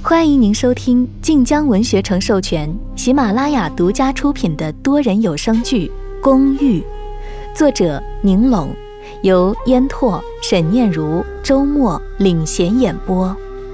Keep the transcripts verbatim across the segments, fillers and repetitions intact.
欢迎您收听晋江文学城授权、喜马拉雅独家出品的多人有声剧《公寓》，作者宁拢，由烟拓、沈念如、周末领衔演播。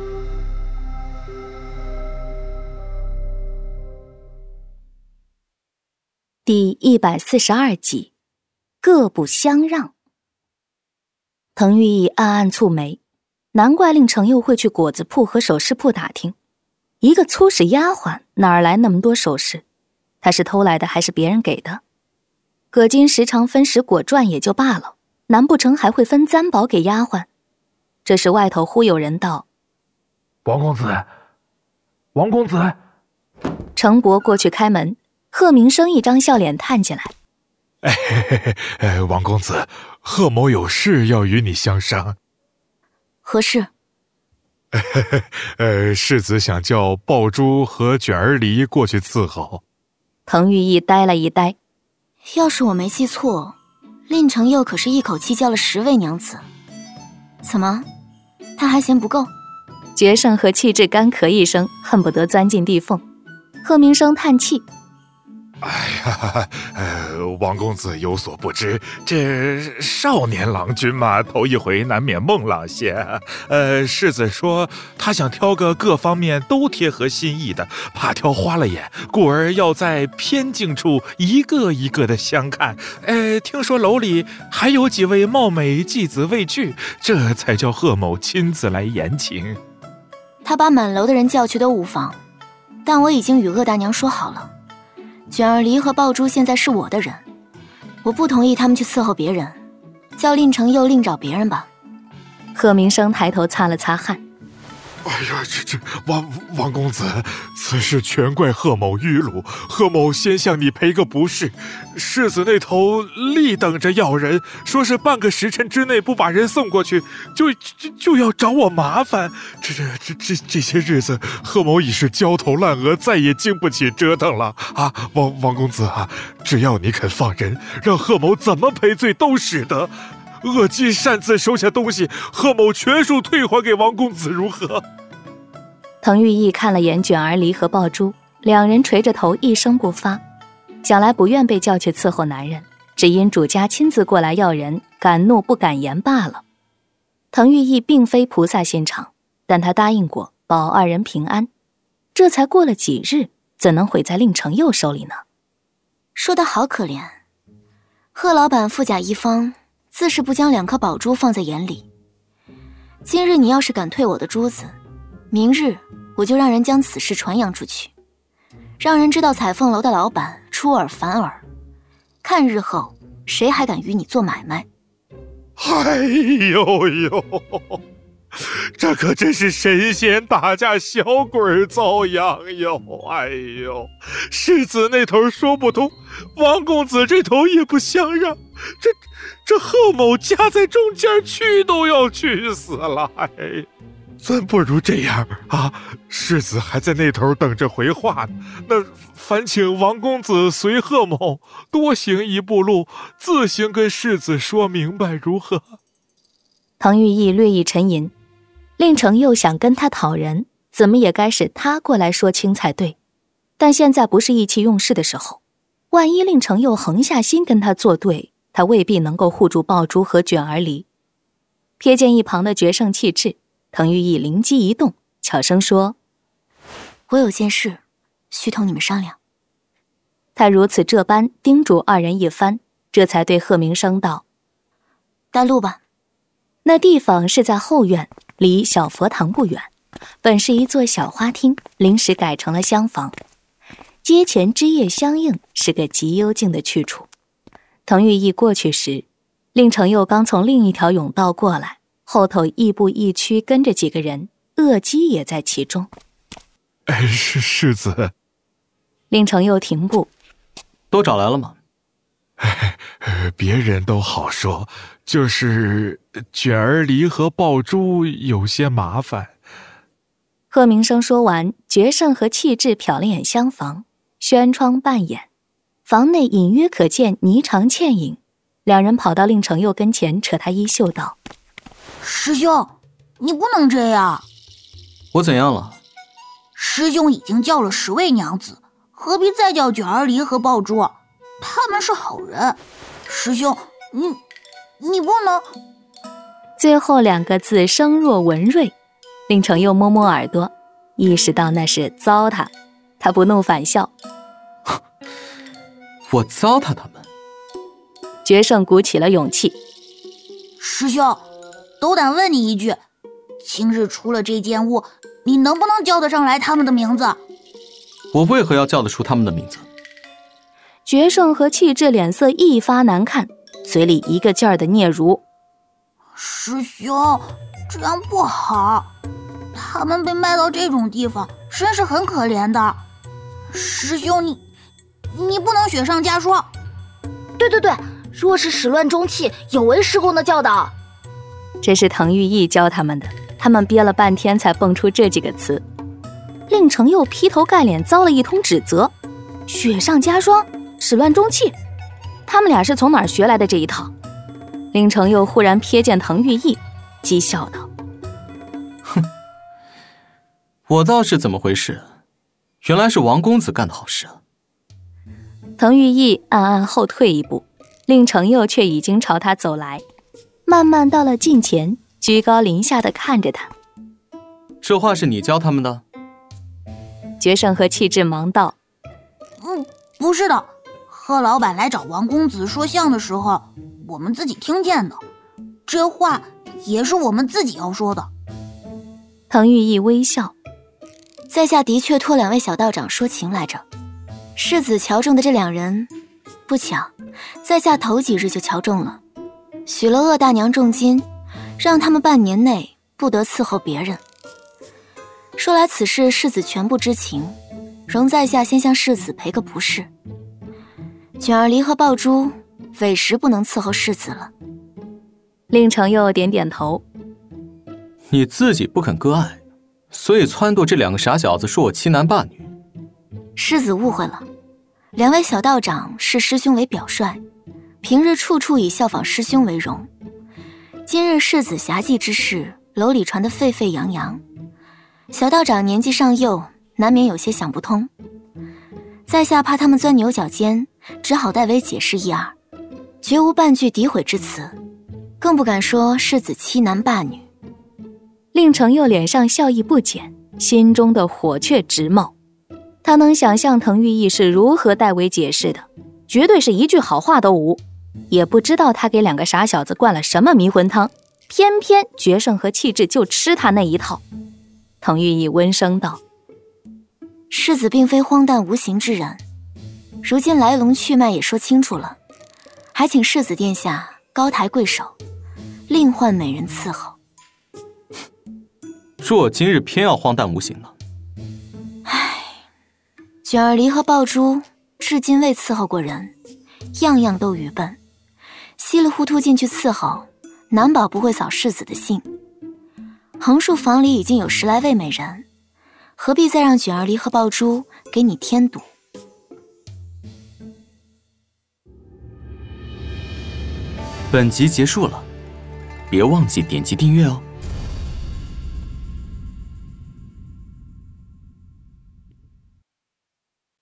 第一百四十二集，各不相让。滕玉义暗暗蹙眉，难怪令程佑会去果子铺和首饰铺打听，一个粗使丫鬟哪儿来那么多首饰？他是偷来的还是别人给的？葛金时常分食果馔也就罢了，难不成还会分簪宝给丫鬟？这时外头忽有人道： 王公子，王公子。 程伯过去开门，贺明生一张笑脸探进来： 哎嘿嘿嘿，王公子，贺某有事要与你相商。 何事？ 呃，世子想叫爆珠和卷儿梨过去伺候。 滕玉义呆了一呆， 要是我没记错，令程佑可是一口气叫了十位娘子，怎么，他还嫌不够？ 决胜和气质干咳一声，恨不得钻进地缝。贺明生叹气： 哎呀，呃，王公子有所不知，这少年郎君嘛，头一回难免孟浪些。呃，世子说他想挑个各方面都贴合心意的，怕挑花了眼，故而要在偏静处一个一个的相看。呃，听说楼里还有几位貌美继子未去，这才叫贺某亲自来言情。 他把满楼的人叫去都无妨，但我已经与鄂大娘说好了。卷儿梨和爆珠现在是我的人，我不同意他们去伺候别人，叫令程佑另找别人吧。 贺明生抬头擦了擦汗： 哎呀，这这王王公子，此事全怪贺某愚鲁，贺某先向你赔个不是。世子那头立等着要人，说是半个时辰之内不把人送过去，就就就要找我麻烦。这这这这这些日子，贺某已是焦头烂额，再也经不起折腾了啊！王王公子啊，只要你肯放人，让贺某怎么赔罪都使得。恶姬擅自收下东西，贺某全数退还给王公子，如何？ 滕玉义看了眼卷儿梨和爆珠，两人垂着头一声不发，想来不愿被叫去伺候男人，只因主家亲自过来要人，敢怒不敢言罢了。滕玉义并非菩萨心肠，但他答应过保二人平安，这才过了几日，怎能毁在令程佑手里呢？ 说得好可怜，贺老板富甲一方，自是不将两颗宝珠放在眼里。今日你要是敢退我的珠子，明日我就让人将此事传扬出去，让人知道彩凤楼的老板出尔反尔，看日后谁还敢与你做买卖。 哎呦呦，这可真是神仙打架小鬼遭殃哟！哎呦，世子那头说不通，王公子这头也不相让，这这贺某夹在中间，去都要去死了。哎，咱不如这样啊，世子还在那头等着回话呢。那烦请王公子随贺某多行一步路，自行跟世子说明白，如何？ 滕玉义略一沉吟，令程佑想跟他讨人，怎么也该是他过来说清才对。但现在不是意气用事的时候，万一令程佑横下心跟他作对，他未必能够护住爆珠和卷儿梨。瞥见一旁的决胜气质，滕玉义灵机一动，悄声说： 我有件事需同你们商量。 他如此这般叮嘱二人一番，这才对贺明生道： 带路吧。 那地方是在后院，离小佛堂不远，本是一座小花厅，临时改成了厢房。街前枝叶相映，是个极幽静的去处。滕玉义过去时，令程佑刚从另一条甬道过来，后头亦步亦趋跟着几个人，恶姬也在其中。 哎，是世子。 令程佑停步： 都找来了吗？ 哎，别人都好说，就是卷儿梨和爆珠有些麻烦。 贺明生说完，决胜和气质瞟了眼厢房，轩窗半掩，房内隐约可见霓裳倩影。两人跑到令程佑跟前，扯他衣袖道： 师兄，你不能这样。 我怎样了？ 师兄已经叫了十位娘子，何必再叫卷儿离和爆珠？他们是好人。师兄，你你不能…… 最后两个字声若文瑞，令程佑摸摸耳朵，意识到那是糟蹋，他不怒反笑。 我糟蹋他们？ 决胜鼓起了勇气。 师兄，斗胆问你一句，今日出了这间屋，你能不能叫得上来他们的名字？ 我为何要叫得出他们的名字？ 决胜和气质脸色一发难看，嘴里一个劲儿的嗫嚅。 师兄，这样不好，他们被卖到这种地方，真是很可怜的。师兄，你你不能雪上加霜。 对对对，若是始乱终弃，有违师公的教导。 这是滕玉义教他们的，他们憋了半天才蹦出这几个词，令程佑劈头盖脸遭了一通指责。雪上加霜，始乱终弃，他们俩是从哪儿学来的这一套？令程佑忽然瞥见滕玉义，讥笑道： 哼，我倒是怎么回事？原来是王公子干的好事啊。 滕玉义暗暗后退一步，令程佑却已经朝他走来，慢慢到了近前，居高临下的看着他。 这话是你教他们的？ 决胜和气质忙道： 嗯，不是的，贺老板来找王公子说相的时候，我们自己听见的，这话也是我们自己要说的。 滕玉义微笑， 在下的确托两位小道长说情来着。世子瞧中的这两人，不巧，在下头几日就瞧中了，许了鄂大娘重金，让他们半年内不得伺候别人。说来此事世子全部知情，容在下先向世子赔个不是。卷儿离和爆珠委实不能伺候世子了。 令程佑点点头。 你自己不肯割爱，所以撺掇这两个傻小子说我欺男霸女。 世子误会了，两位小道长视师兄为表率，平日处处以效仿师兄为荣。今日世子侠妓之事，楼里传得沸沸扬扬，小道长年纪尚幼，难免有些想不通。在下怕他们钻牛角尖，只好代为解释一二，绝无半句诋毁之词，更不敢说世子欺男霸女。 令程佑脸上笑意不减，心中的火却直冒。他能想象滕玉义是如何代为解释的，绝对是一句好话都无。也不知道他给两个傻小子灌了什么迷魂汤，偏偏决胜和气质就吃他那一套。滕玉义温声道： 世子并非荒诞无形之人，如今来龙去脉也说清楚了，还请世子殿下高抬贵手，另换美人伺候。 若今日偏要荒诞无形呢？ 卷儿离和爆珠至今未伺候过人，样样都愚笨，稀里糊涂进去伺候，难保不会扫世子的兴。横竖房里已经有十来位美人，何必再让卷儿离和爆珠给你添堵？ 本集结束了，别忘记点击订阅哦。